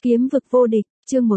Kiếm vực vô địch, chương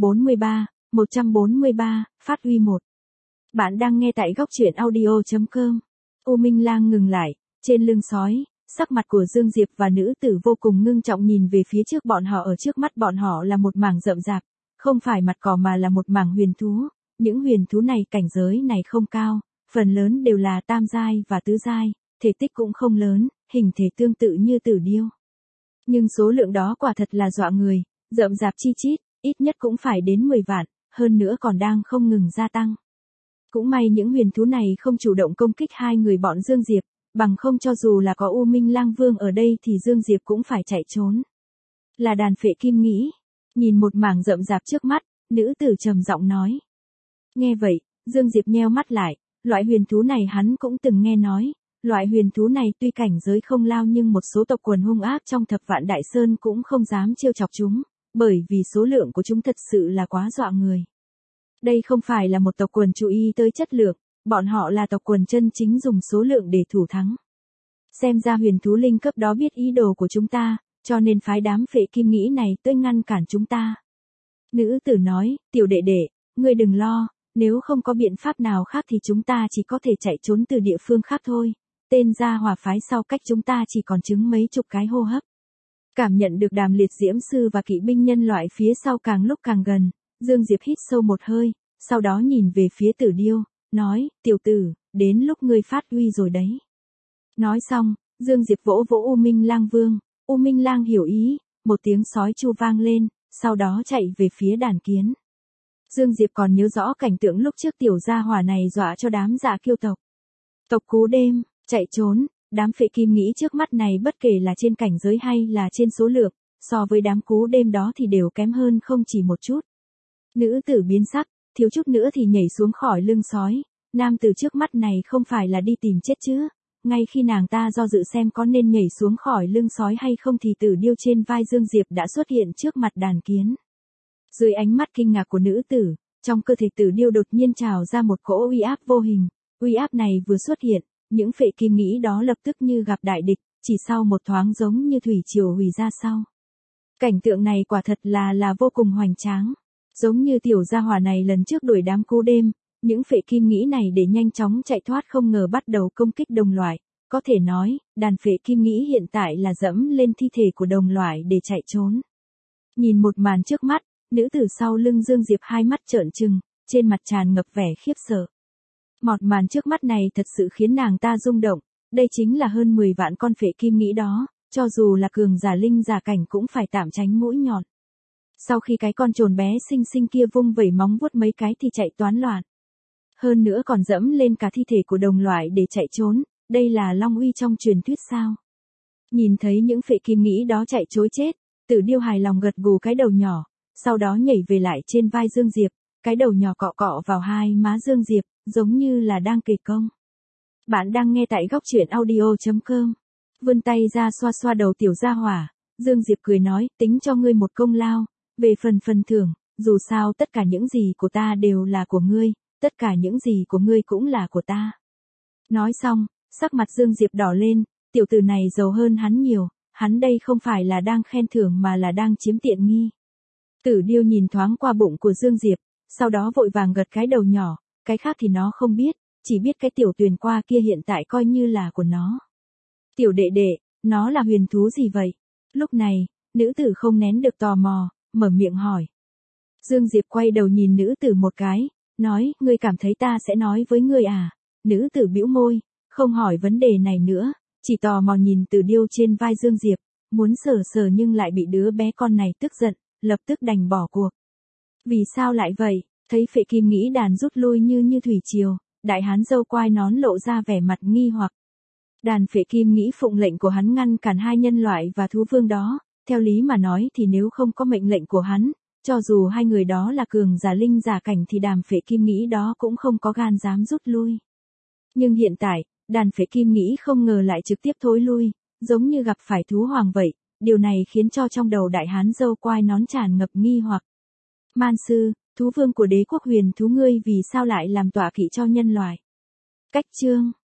143, phát huy 1. Bạn đang nghe tại góc truyện audio.com. U Minh Lang ngừng lại, trên lưng sói, sắc mặt của Dương Diệp và nữ tử vô cùng ngưng trọng nhìn về phía trước bọn họ. Ở trước mắt bọn họ là một mảng rậm rạp, không phải mặt cỏ mà là một mảng huyền thú. Những huyền thú này cảnh giới này không cao, phần lớn đều là tam giai và tứ giai, thể tích cũng không lớn, hình thể tương tự như tử điêu. Nhưng số lượng đó quả thật là dọa người, rậm rạp chi chít, ít nhất cũng phải đến 10 vạn, hơn nữa còn đang không ngừng gia tăng. Cũng may những huyền thú này không chủ động công kích hai người bọn Dương Diệp, bằng không cho dù là có U Minh Lang Vương ở đây thì Dương Diệp cũng phải chạy trốn. Là đàn phệ kim nghĩ, nhìn một mảng rậm rạp trước mắt, nữ tử trầm giọng nói. Nghe vậy, Dương Diệp nheo mắt lại, loại huyền thú này hắn cũng từng nghe nói. Loại huyền thú này tuy cảnh giới không lao nhưng một số tộc quần hung ác trong Thập Vạn Đại Sơn cũng không dám trêu chọc chúng, bởi vì số lượng của chúng thật sự là quá dọa người. Đây không phải là một tộc quần chú ý tới chất lượng, bọn họ là tộc quần chân chính dùng số lượng để thủ thắng. Xem ra huyền thú linh cấp đó biết ý đồ của chúng ta, cho nên phái đám phệ kim nghĩ này tới ngăn cản chúng ta. Nữ tử nói, tiểu đệ đệ, ngươi đừng lo, nếu không có biện pháp nào khác thì chúng ta chỉ có thể chạy trốn từ địa phương khác thôi. Tên gia hỏa phái sau cách chúng ta chỉ còn chừng mấy chục cái hô hấp. Cảm nhận được đàm liệt diễm sư và kỵ binh nhân loại phía sau càng lúc càng gần, Dương Diệp hít sâu một hơi, sau đó nhìn về phía Tử Điêu, nói, tiểu tử, đến lúc ngươi phát huy rồi đấy. Nói xong, Dương Diệp vỗ vỗ U Minh Lang Vương, U Minh Lang hiểu ý, một tiếng sói chu vang lên, sau đó chạy về phía đàn kiến. Dương Diệp còn nhớ rõ cảnh tượng lúc trước tiểu gia hỏa này dọa cho đám dạ kiêu tộc. Tộc cú đêm, chạy trốn, đám phệ kim nghĩ trước mắt này bất kể là trên cảnh giới hay là trên số lượng, so với đám cú đêm đó thì đều kém hơn không chỉ một chút. Nữ tử biến sắc, thiếu chút nữa thì nhảy xuống khỏi lưng sói, nam tử trước mắt này không phải là đi tìm chết chứ. Ngay khi nàng ta do dự xem có nên nhảy xuống khỏi lưng sói hay không thì Tử Điêu trên vai Dương Diệp đã xuất hiện trước mặt đàn kiến. Dưới ánh mắt kinh ngạc của nữ tử, trong cơ thể Tử Điêu đột nhiên trào ra một cỗ uy áp vô hình, uy áp này vừa xuất hiện, những phệ kim nghĩ đó lập tức như gặp đại địch, chỉ sau một thoáng giống như thủy triều hủy ra sau. Cảnh tượng này quả thật là vô cùng hoành tráng. Giống như tiểu gia hỏa này lần trước đuổi đám cú đêm, những phệ kim nghĩ này để nhanh chóng chạy thoát không ngờ bắt đầu công kích đồng loại. Có thể nói, đàn phệ kim nghĩ hiện tại là dẫm lên thi thể của đồng loại để chạy trốn. Nhìn một màn trước mắt, nữ tử sau lưng Dương Diệp hai mắt trợn trừng, trên mặt tràn ngập vẻ khiếp sợ. Một màn trước mắt này thật sự khiến nàng ta rung động, đây chính là hơn 10 vạn con phệ kim nghĩ đó, cho dù là cường giả linh giả cảnh cũng phải tạm tránh mũi nhọn. Sau khi cái con trồn bé xinh xinh kia vung vẩy móng vuốt mấy cái thì chạy toán loạn. Hơn nữa còn dẫm lên cả thi thể của đồng loại để chạy trốn, đây là long uy trong truyền thuyết sao? Nhìn thấy những phệ kim nghĩ đó chạy trối chết, Tử Điêu hài lòng gật gù cái đầu nhỏ, sau đó nhảy về lại trên vai Dương Diệp, cái đầu nhỏ cọ cọ vào hai má Dương Diệp, giống như là đang kể công. Bạn đang nghe tại góc truyện audio.com. Vươn tay ra xoa xoa đầu tiểu gia hỏa, Dương Diệp cười nói, tính cho ngươi một công lao, về phần thưởng, dù sao tất cả những gì của ta đều là của ngươi, tất cả những gì của ngươi cũng là của ta. Nói xong, sắc mặt Dương Diệp đỏ lên, tiểu tử này giàu hơn hắn nhiều, hắn đây không phải là đang khen thưởng mà là đang chiếm tiện nghi. Tử Điêu nhìn thoáng qua bụng của Dương Diệp, sau đó vội vàng gật cái đầu nhỏ, cái khác thì nó không biết, chỉ biết cái tiểu tuyền qua kia hiện tại coi như là của nó. Tiểu đệ đệ, nó là huyền thú gì vậy? Lúc này, nữ tử không nén được tò mò, mở miệng hỏi. Dương Diệp quay đầu nhìn nữ tử một cái, nói, ngươi cảm thấy ta sẽ nói với ngươi à? Nữ tử bĩu môi, không hỏi vấn đề này nữa, chỉ tò mò nhìn Tử Điêu trên vai Dương Diệp, muốn sờ nhưng lại bị đứa bé con này tức giận, lập tức đành bỏ cuộc. Vì sao lại vậy? Thấy phệ kim nghĩ đàn rút lui như thủy triều, đại hán râu quai nón lộ ra vẻ mặt nghi hoặc. Đàn phệ kim nghĩ phụng lệnh của hắn ngăn cản hai nhân loại và thú vương đó, theo lý mà nói thì nếu không có mệnh lệnh của hắn, cho dù hai người đó là cường giả linh giả cảnh thì đàn phệ kim nghĩ đó cũng không có gan dám rút lui. Nhưng hiện tại, đàn phệ kim nghĩ không ngờ lại trực tiếp thối lui, giống như gặp phải thú hoàng vậy, điều này khiến cho trong đầu đại hán râu quai nón tràn ngập nghi hoặc. Man sư, thú vương của đế quốc huyền thú ngươi vì sao lại làm tọa kỵ cho nhân loại? Cách chương